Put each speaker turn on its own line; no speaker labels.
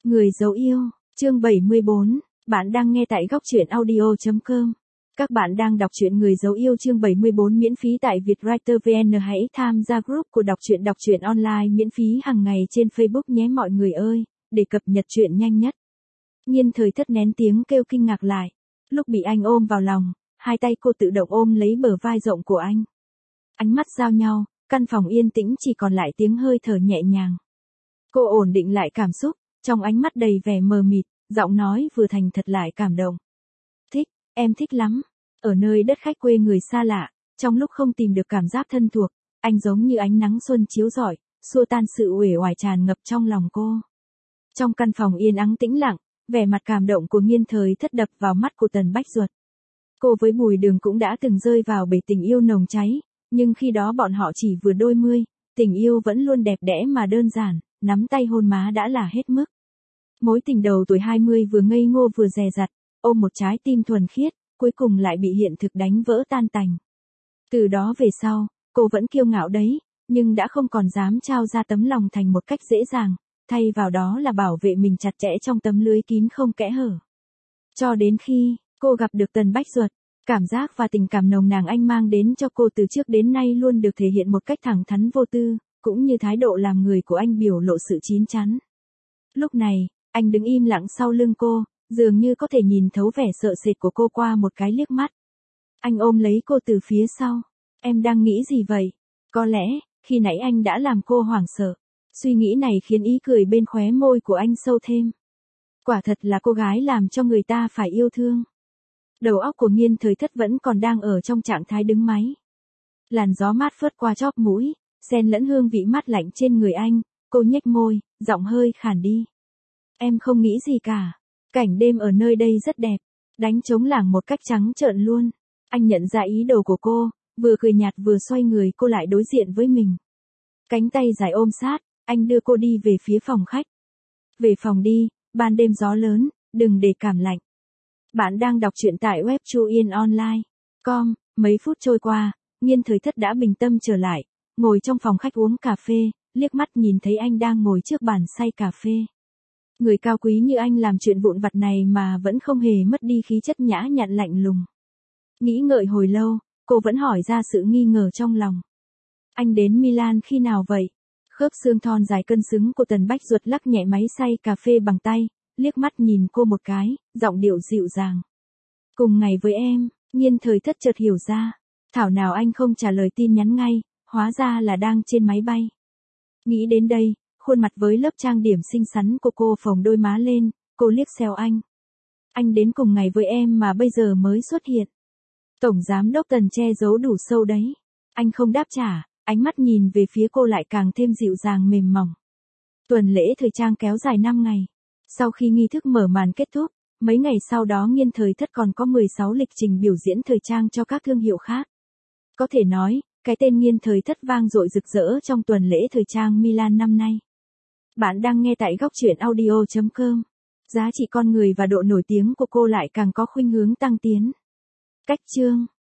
Người dấu yêu, chương 74, bạn đang nghe tại góc truyện audio.com. Các bạn đang đọc truyện Người dấu yêu chương 74 miễn phí tại Vietwriter VN. Hãy tham gia group của đọc truyện online miễn phí hàng ngày trên Facebook nhé mọi người ơi, để cập nhật truyện nhanh nhất. Nhiên Thời Thất nén tiếng kêu kinh ngạc lại. Lúc bị anh ôm vào lòng, hai tay cô tự động ôm lấy bờ vai rộng của anh. Ánh mắt giao nhau, căn phòng yên tĩnh chỉ còn lại tiếng hơi thở nhẹ nhàng. Cô ổn định lại cảm xúc, trong ánh mắt đầy vẻ mờ mịt, giọng nói vừa thành thật lại cảm động. Thích, em thích lắm. Ở nơi đất khách quê người xa lạ, trong lúc không tìm được cảm giác thân thuộc, anh giống như ánh nắng xuân chiếu rọi, xua tan sự uể oải tràn ngập trong lòng cô. Trong căn phòng yên ắng tĩnh lặng, vẻ mặt cảm động của Nhiên Thời Thất đập vào mắt của Tần Bách Duật. Cô với Bùi Đường cũng đã từng rơi vào bể tình yêu nồng cháy, nhưng khi đó bọn họ chỉ vừa đôi mươi, tình yêu vẫn luôn đẹp đẽ mà đơn giản, nắm tay hôn má đã là hết mức. Mối tình đầu tuổi 20 vừa ngây ngô vừa dè dặt, ôm một trái tim thuần khiết, cuối cùng lại bị hiện thực đánh vỡ tan tành. Từ đó về sau, cô vẫn kiêu ngạo đấy, nhưng đã không còn dám trao ra tấm lòng thành một cách dễ dàng, thay vào đó là bảo vệ mình chặt chẽ trong tấm lưới kín không kẽ hở. Cho đến khi, cô gặp được Tần Bách Duật, cảm giác và tình cảm nồng nàn anh mang đến cho cô từ trước đến nay luôn được thể hiện một cách thẳng thắn vô tư, cũng như thái độ làm người của anh biểu lộ sự chín chắn. Lúc này, anh đứng im lặng sau lưng cô, dường như có thể nhìn thấu vẻ sợ sệt của cô qua một cái liếc mắt. Anh ôm lấy cô từ phía sau. Em đang nghĩ gì vậy? Có lẽ, khi nãy anh đã làm cô hoảng sợ. Suy nghĩ này khiến ý cười bên khóe môi của anh sâu thêm. Quả thật là cô gái làm cho người ta phải yêu thương. Đầu óc của Nhiên Thời Thất vẫn còn đang ở trong trạng thái đứng máy. Làn gió mát phớt qua chóp mũi, xen lẫn hương vị mát lạnh trên người anh, cô nhếch môi, giọng hơi khàn đi. Em không nghĩ gì cả. Cảnh đêm ở nơi đây rất đẹp, đánh trống lảng một cách trắng trợn luôn. Anh nhận ra ý đồ của cô, vừa cười nhạt vừa xoay người cô lại đối diện với mình. Cánh tay dài ôm sát, anh đưa cô đi về phía phòng khách. Về phòng đi, ban đêm gió lớn, đừng để cảm lạnh. Bạn đang đọc truyện tại web chuyenonline.com, mấy phút trôi qua, Nhiên Thời Thất đã bình tâm trở lại, ngồi trong phòng khách uống cà phê, liếc mắt nhìn thấy anh đang ngồi trước bàn xay cà phê. Người cao quý như anh làm chuyện vụn vặt này mà vẫn không hề mất đi khí chất nhã nhặn lạnh lùng. Nghĩ ngợi hồi lâu, cô vẫn hỏi ra sự nghi ngờ trong lòng. Anh đến Milan khi nào vậy? Khớp xương thon dài cân xứng của Tần Bách Duật lắc nhẹ máy xay cà phê bằng tay, liếc mắt nhìn cô một cái, giọng điệu dịu dàng. Cùng ngày với em, Nhiên Thời Thất chợt hiểu ra. Thảo nào anh không trả lời tin nhắn ngay, hóa ra là đang trên máy bay. Nghĩ đến đây, khuôn mặt với lớp trang điểm xinh xắn của cô phồng đôi má lên, cô liếc xéo anh. Anh đến cùng ngày với em mà bây giờ mới xuất hiện. Tổng giám đốc Tần che giấu đủ sâu đấy. Anh không đáp trả, ánh mắt nhìn về phía cô lại càng thêm dịu dàng mềm mỏng. Tuần lễ thời trang kéo dài 5 ngày. Sau khi nghi thức mở màn kết thúc, mấy ngày sau đó Nhiên Thời Thất còn có 16 lịch trình biểu diễn thời trang cho các thương hiệu khác. Có thể nói, cái tên Nhiên Thời Thất vang dội rực rỡ trong tuần lễ thời trang Milan năm nay. Bạn đang nghe tại góc truyện audio.com. Giá trị con người và độ nổi tiếng của cô lại càng có khuynh hướng tăng tiến. Cách chương